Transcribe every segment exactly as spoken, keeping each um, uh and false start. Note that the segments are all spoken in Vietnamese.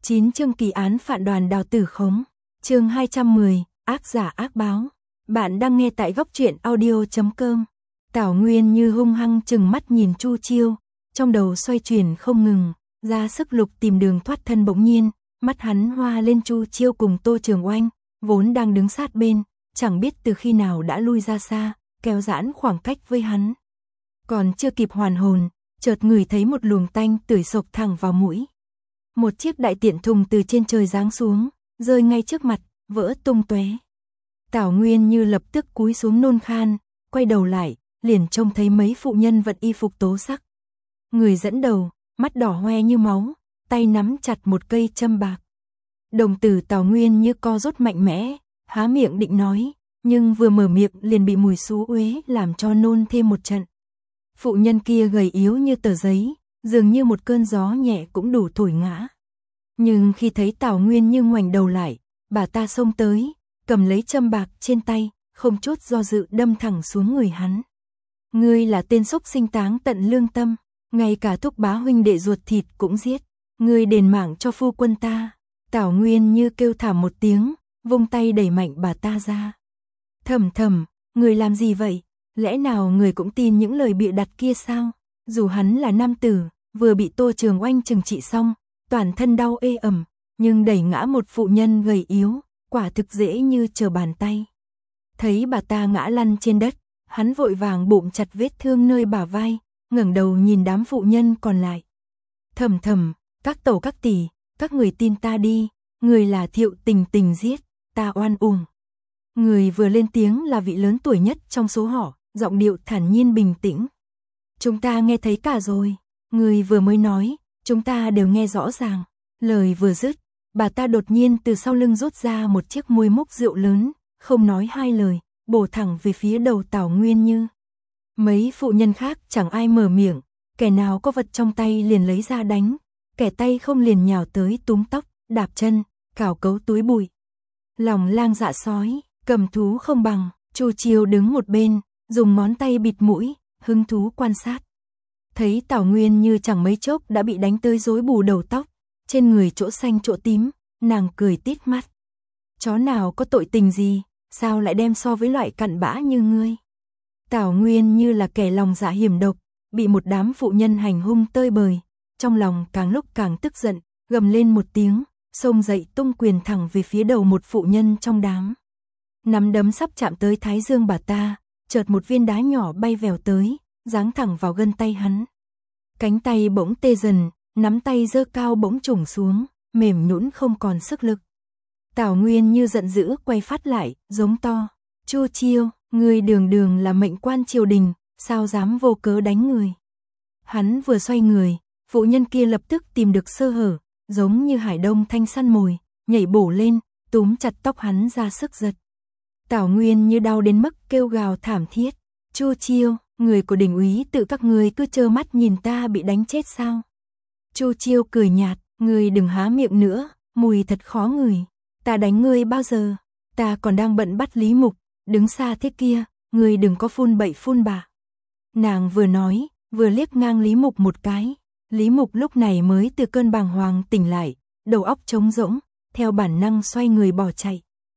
chín chương kỳ án phản đoàn Đào Tử Khống. Chương hai trăm mười, ác giả ác báo. Bạn đang nghe tại góc truyện audio chấm com. Tảo Nguyên Như hung hăng trừng mắt nhìn Chu Chiêu, trong đầu xoay chuyển không ngừng, ra sức lục tìm đường thoát thân. Bỗng nhiên, mắt hắn hoa lên. Chu Chiêu cùng Tô Trường Oanh vốn đang đứng sát bên, chẳng biết từ khi nào đã lui ra xa, kéo giãn khoảng cách với hắn. Còn chưa kịp hoàn hồn, chợt ngửi thấy một luồng tanh tưởi xộc thẳng vào mũi. Một chiếc đại tiện thùng từ trên trời giáng xuống, rơi ngay trước mặt, vỡ tung tóe. Tảo Nguyên Như lập tức cúi xuống nôn khan, quay đầu lại, liền trông thấy mấy phụ nhân vận y phục tố sắc. Người dẫn đầu, mắt đỏ hoe như máu, tay nắm chặt một cây châm bạc. Đồng tử Tảo Nguyên Như co rút mạnh mẽ, há miệng định nói, nhưng vừa mở miệng liền bị mùi xú uế làm cho nôn thêm một trận. Phụ nhân kia gầy yếu như tờ giấy, dường như một cơn gió nhẹ cũng đủ thổi ngã. Nhưng khi thấy Tảo Nguyên Như ngoảnh đầu lại, bà ta xông tới, cầm lấy châm bạc trên tay, không chút do dự đâm thẳng xuống người hắn. Ngươi là tên xúc sinh táng tận lương tâm, ngay cả thúc bá huynh đệ ruột thịt cũng giết, ngươi đền mạng cho phu quân ta. Tảo Nguyên Như kêu thảm một tiếng, vung tay đẩy mạnh bà ta ra. Thầm thầm, người làm gì vậy? Lẽ nào người cũng tin những lời bịa đặt kia sao? Dù hắn là nam tử, vừa bị Tô Trường Oanh trừng trị xong, toàn thân đau ê ẩm, nhưng đẩy ngã một phụ nhân gầy yếu, quả thực dễ như trở bàn tay. Thấy bà ta ngã lăn trên đất, hắn vội vàng bụng chặt vết thương nơi bả vai, ngẩng đầu nhìn đám phụ nhân còn lại. Thầm thầm, các tẩu các tỷ, các người tin ta đi, người là Thiệu Tình Tình giết, ta oan uổng. Người vừa lên tiếng là vị lớn tuổi nhất trong số họ, giọng điệu thản nhiên bình tĩnh. Chúng ta nghe thấy cả rồi, người vừa mới nói, chúng ta đều nghe rõ ràng. Lời vừa dứt, bà ta đột nhiên từ sau lưng rút ra một chiếc muôi múc rượu lớn, không nói hai lời, bổ thẳng về phía đầu Tảo Nguyên Như. Mấy phụ nhân khác chẳng ai mở miệng, kẻ nào có vật trong tay liền lấy ra đánh, kẻ tay không liền nhào tới túm tóc, đạp chân, cào cấu túi bụi. Lòng lang dạ sói, cầm thú không bằng. Chu Chiêu đứng một bên, dùng ngón tay bịt mũi, hứng thú quan sát. Thấy Tảo Nguyên Như chẳng mấy chốc đã bị đánh tới rối bù đầu tóc, trên người chỗ xanh chỗ tím, nàng cười tít mắt. Chó nào có tội tình gì, sao lại đem so với loại cặn bã như ngươi? Tảo Nguyên Như là kẻ lòng dạ hiểm độc, bị một đám phụ nhân hành hung tơi bời, trong lòng càng lúc càng tức giận, gầm lên một tiếng, xông dậy tung quyền thẳng về phía đầu một phụ nhân trong đám. Nắm đấm sắp chạm tới thái dương bà ta, chợt một viên đá nhỏ bay vèo tới, giáng thẳng vào gân tay hắn. Cánh tay bỗng tê dần, nắm tay giơ cao bỗng trùng xuống, mềm nhũn không còn sức lực. Tảo Nguyên Như giận dữ quay phát lại, giống to. Chu Chiêu, ngươi đường đường là mệnh quan triều đình, sao dám vô cớ đánh người? Hắn vừa xoay người, phụ nhân kia lập tức tìm được sơ hở, giống như hải đông thanh săn mồi, nhảy bổ lên, túm chặt tóc hắn ra sức giật. Tảo Nguyên Như đau đến mức kêu gào thảm thiết. Chu Chiêu, người của đình úy tự các người cứ trơ mắt nhìn ta bị đánh chết sao? Chu Chiêu cười nhạt, ngươi đừng há miệng nữa, mùi thật khó ngửi. Ta đánh ngươi bao giờ? Ta còn đang bận bắt Lý Mục, đứng xa thế kia, ngươi đừng có phun bậy phun bạ. Nàng vừa nói, vừa liếc ngang Lý Mục một cái. Lý Mục lúc này mới từ cơn bàng hoàng tỉnh lại, đầu óc trống rỗng, theo bản năng xoay người bỏ chạy.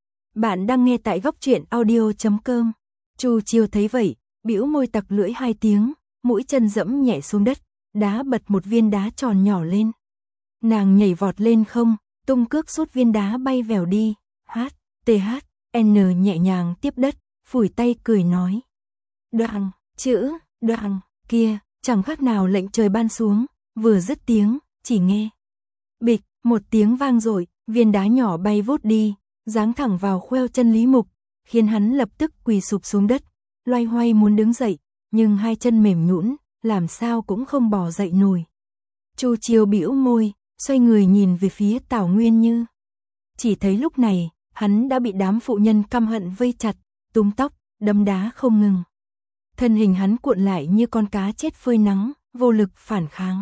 Bạn đang nghe tại góc truyện audio chấm com. Chu Chiêu thấy vậy, bĩu môi tặc lưỡi hai tiếng, mũi chân dẫm nhẹ xuống đất, đá bật một viên đá tròn nhỏ lên. Nàng nhảy vọt lên không, tung cước sút viên đá bay vèo đi. H, T H, N nhẹ nhàng tiếp đất, phủi tay cười nói. Đoạn, chữ, đoạn, kia, chẳng khác nào lệnh trời ban xuống, vừa dứt tiếng, chỉ nghe. Bịch, một tiếng vang dội, viên đá nhỏ bay vút đi, giáng thẳng vào khoeo chân Lý Mục, khiến hắn lập tức quỳ sụp xuống đất, loay hoay muốn đứng dậy, nhưng hai chân mềm nhũn, làm sao cũng không bò dậy nổi. Chu Chiêu bĩu môi, xoay người nhìn về phía Tảo Nguyên Như. Chỉ thấy lúc này, hắn đã bị đám phụ nhân căm hận vây chặt, túm tóc, đấm đá không ngừng. Thân hình hắn cuộn lại như con cá chết phơi nắng, vô lực phản kháng.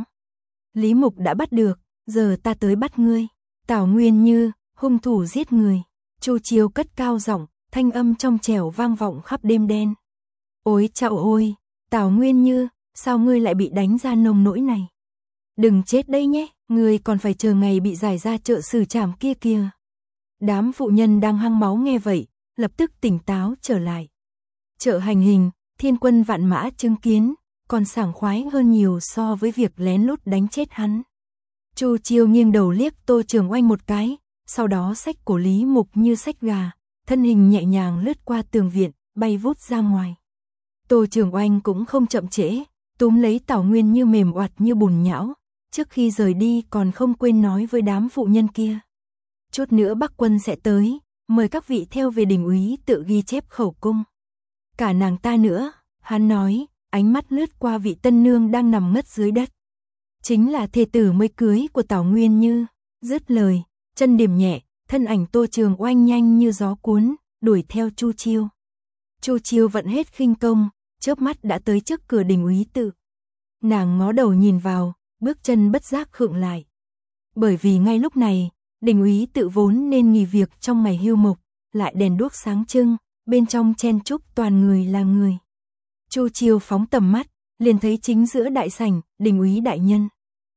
Lý Mục đã bắt được, giờ ta tới bắt ngươi. Tảo Nguyên Như, hung thủ giết người. Chu Chiêu cất cao giọng, thanh âm trong trẻo vang vọng khắp đêm đen. Ôi chao ôi, Tảo Nguyên Như, sao ngươi lại bị đánh ra nông nỗi này? Đừng chết đây nhé, Ngươi còn phải chờ ngày bị giải ra chợ xử trảm kia kìa. Đám phụ nhân đang hăng máu nghe vậy, lập tức tỉnh táo trở lại. Chợ hành hình, thiên quân vạn mã chứng kiến, còn sảng khoái hơn nhiều so với việc lén lút đánh chết hắn. Chu Chiêu nghiêng đầu liếc Tô Trường Oanh một cái, sau đó xách cổ Lý Mục như xách gà, thân hình nhẹ nhàng lướt qua tường viện, bay vút ra ngoài. Tô Trường Oanh cũng không chậm trễ, túm lấy Tảo Nguyên Như mềm oặt như bùn nhão, trước khi rời đi còn không quên nói với đám phụ nhân kia. Chút nữa Bắc quân sẽ tới, mời các vị theo về đình úy tự ghi chép khẩu cung. Cả nàng ta nữa, hắn nói, ánh mắt lướt qua vị tân nương đang nằm ngất dưới đất. Chính là thê tử mới cưới của Tảo Nguyên Như. Dứt lời, chân điểm nhẹ, thân ảnh Tô Trường Oanh nhanh như gió cuốn, đuổi theo Chu Chiêu. Chu Chiêu vận hết khinh công, chớp mắt đã tới trước cửa đình úy tự. Nàng ngó đầu nhìn vào, bước chân bất giác khựng lại. Bởi vì ngay lúc này, đình úy tự vốn nên nghỉ việc trong ngày hưu mục, lại đèn đuốc sáng trưng, bên trong chen chúc toàn người là người. Chu Chiêu phóng tầm mắt, liền thấy chính giữa đại sảnh, đình úy đại nhân.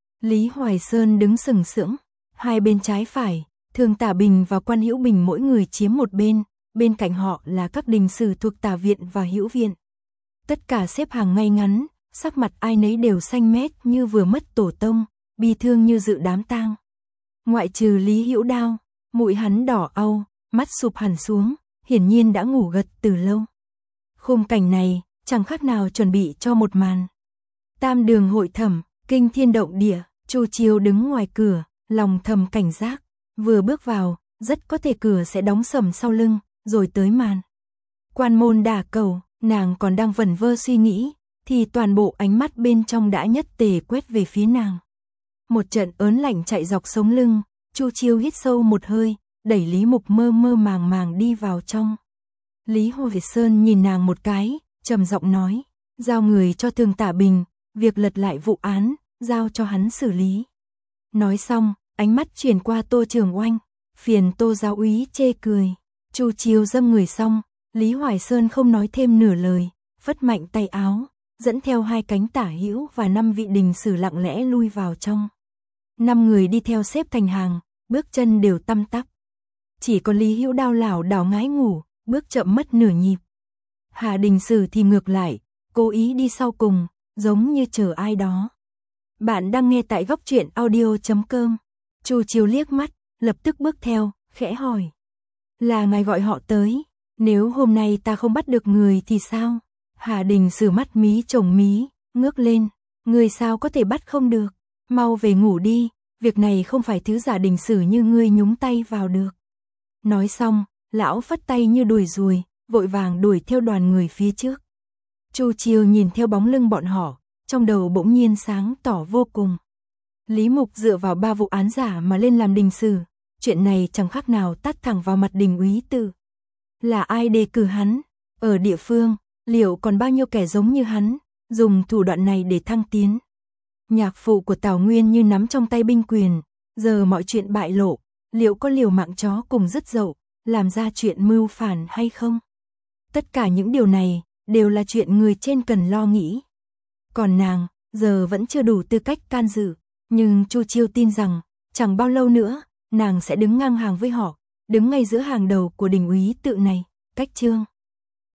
Lý Hoài Sơn đứng sừng sững, hai bên trái phải, Thường Tả Bình và Quan Hữu Bình mỗi người chiếm một bên, bên cạnh họ là các đình sử thuộc Tả viện và Hữu viện. Tất cả xếp hàng ngay ngắn, sắc mặt ai nấy đều xanh mét như vừa mất tổ tông, bi thương như dự đám tang. Ngoại trừ Lý Hữu Đao, mũi hắn đỏ au, mắt sụp hẳn xuống, hiển nhiên đã ngủ gật từ lâu. Khung cảnh này, chẳng khác nào chuẩn bị cho một màn. Tam đường hội thẩm, kinh thiên động địa, Chu Chiêu đứng ngoài cửa, lòng thầm cảnh giác, vừa bước vào, rất có thể cửa sẽ đóng sầm sau lưng, rồi tới màn. Quan môn đả cầu, nàng còn đang vẩn vơ suy nghĩ, thì toàn bộ ánh mắt bên trong đã nhất tề quét về phía nàng. Một trận ớn lạnh chạy dọc sống lưng, Chu Chiêu hít sâu một hơi, đẩy Lý Mục mơ mơ màng màng đi vào trong. Lý Hoài Sơn nhìn nàng một cái, trầm giọng nói, giao người cho Thường Tả Bình, việc lật lại vụ án, giao cho hắn xử lý. Nói xong, ánh mắt chuyển qua Tô Trường Oanh, phiền Tô giáo úy chê cười. Chu Chiêu dâm người xong, Lý Hoài Sơn không nói thêm nửa lời, phất mạnh tay áo, dẫn theo hai cánh tả hữu và năm vị đình sử lặng lẽ lui vào trong. Năm người đi theo xếp thành hàng, bước chân đều tăm tắp. Chỉ có Lý Hữu Đao lảo đảo ngái ngủ, bước chậm mất nửa nhịp. Hà đình sử thì ngược lại, cố ý đi sau cùng, giống như chờ ai đó. Bạn đang nghe tại góc truyện audio chấm com. Chu Chiêu liếc mắt, lập tức bước theo, khẽ hỏi. Là ngài gọi họ tới, nếu hôm nay ta không bắt được người thì sao? Hà đình sử mắt mí chồng mí, ngước lên, người sao có thể bắt không được, mau về ngủ đi, việc này không phải thứ giả đình sử như ngươi nhúng tay vào được. Nói xong, lão phất tay như đuổi ruồi, vội vàng đuổi theo đoàn người phía trước. Chu Chiêu nhìn theo bóng lưng bọn họ, trong đầu bỗng nhiên sáng tỏ vô cùng. Lý Mục dựa vào ba vụ án giả mà lên làm đình sử, chuyện này chẳng khác nào tát thẳng vào mặt đình úy tự. Là ai đề cử hắn? Ở địa phương, liệu còn bao nhiêu kẻ giống như hắn, dùng thủ đoạn này để thăng tiến? Nhạc phụ của Tảo Nguyên Như nắm trong tay binh quyền, giờ mọi chuyện bại lộ, liệu có liều mạng chó cùng dứt dậu, làm ra chuyện mưu phản hay không? Tất cả những điều này, đều là chuyện người trên cần lo nghĩ. Còn nàng, giờ vẫn chưa đủ tư cách can dự, nhưng Chu Chiêu tin rằng, chẳng bao lâu nữa, nàng sẽ đứng ngang hàng với họ, đứng ngay giữa hàng đầu của đình úy tự này. Cách chương